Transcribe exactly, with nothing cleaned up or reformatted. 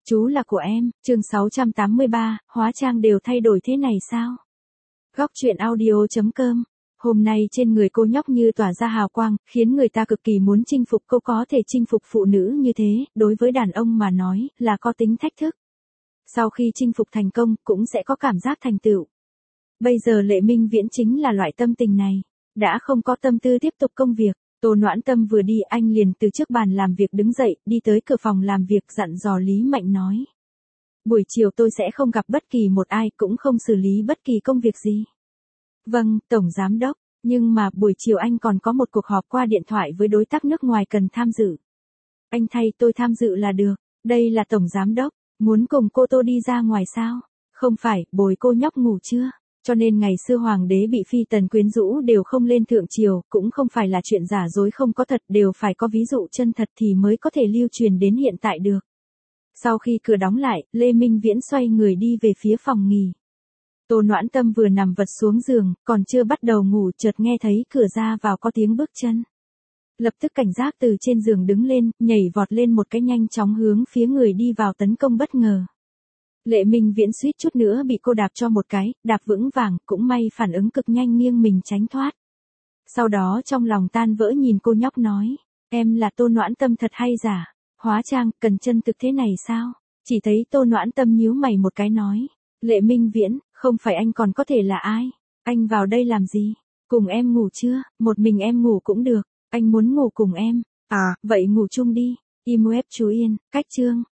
Chú là của em, chương sáu trăm tám mươi ba, hóa trang đều thay đổi thế này sao? Góc truyện audio.com. Hôm nay trên người cô nhóc như tỏa ra hào quang, khiến người ta cực kỳ muốn chinh phục. Cô có thể chinh phục phụ nữ như thế, đối với đàn ông mà nói, là có tính thách thức. Sau khi chinh phục thành công, cũng sẽ có cảm giác thành tựu. Bây giờ Lệ Minh Viễn chính là loại tâm tình này, đã không có tâm tư tiếp tục công việc. Tô Noãn Tâm vừa đi anh liền từ trước bàn làm việc đứng dậy, đi tới cửa phòng làm việc dặn dò Lý Mạnh nói. Buổi chiều tôi sẽ không gặp bất kỳ một ai, cũng không xử lý bất kỳ công việc gì. Vâng, Tổng Giám Đốc, nhưng mà buổi chiều anh còn có một cuộc họp qua điện thoại với đối tác nước ngoài cần tham dự. Anh thay tôi tham dự là được, đây là Tổng Giám Đốc, muốn cùng cô Tô đi ra ngoài sao? Không phải, bồi cô nhóc ngủ chưa? Cho nên ngày xưa hoàng đế bị phi tần quyến rũ đều không lên thượng triều, cũng không phải là chuyện giả dối không có thật, đều phải có ví dụ chân thật thì mới có thể lưu truyền đến hiện tại được. Sau khi cửa đóng lại, Lê Minh Viễn xoay người đi về phía phòng nghỉ. Tô Noãn Tâm vừa nằm vật xuống giường, còn chưa bắt đầu ngủ chợt nghe thấy cửa ra vào có tiếng bước chân. Lập tức cảnh giác từ trên giường đứng lên, nhảy vọt lên một cái nhanh chóng hướng phía người đi vào tấn công bất ngờ. Lệ Minh Viễn suýt chút nữa bị cô đạp cho một cái, đạp vững vàng, cũng may phản ứng cực nhanh nghiêng mình tránh thoát. Sau đó trong lòng tan vỡ nhìn cô nhóc nói, em là Tô Noãn Tâm thật hay giả, hóa trang, cần chân thực thế này sao? Chỉ thấy Tô Noãn Tâm nhíu mày một cái nói, Lệ Minh Viễn, không phải anh còn có thể là ai? Anh vào đây làm gì? Cùng em ngủ chưa? Một mình em ngủ cũng được, anh muốn ngủ cùng em. À, vậy ngủ chung đi. Im web chú Yên, cách chương.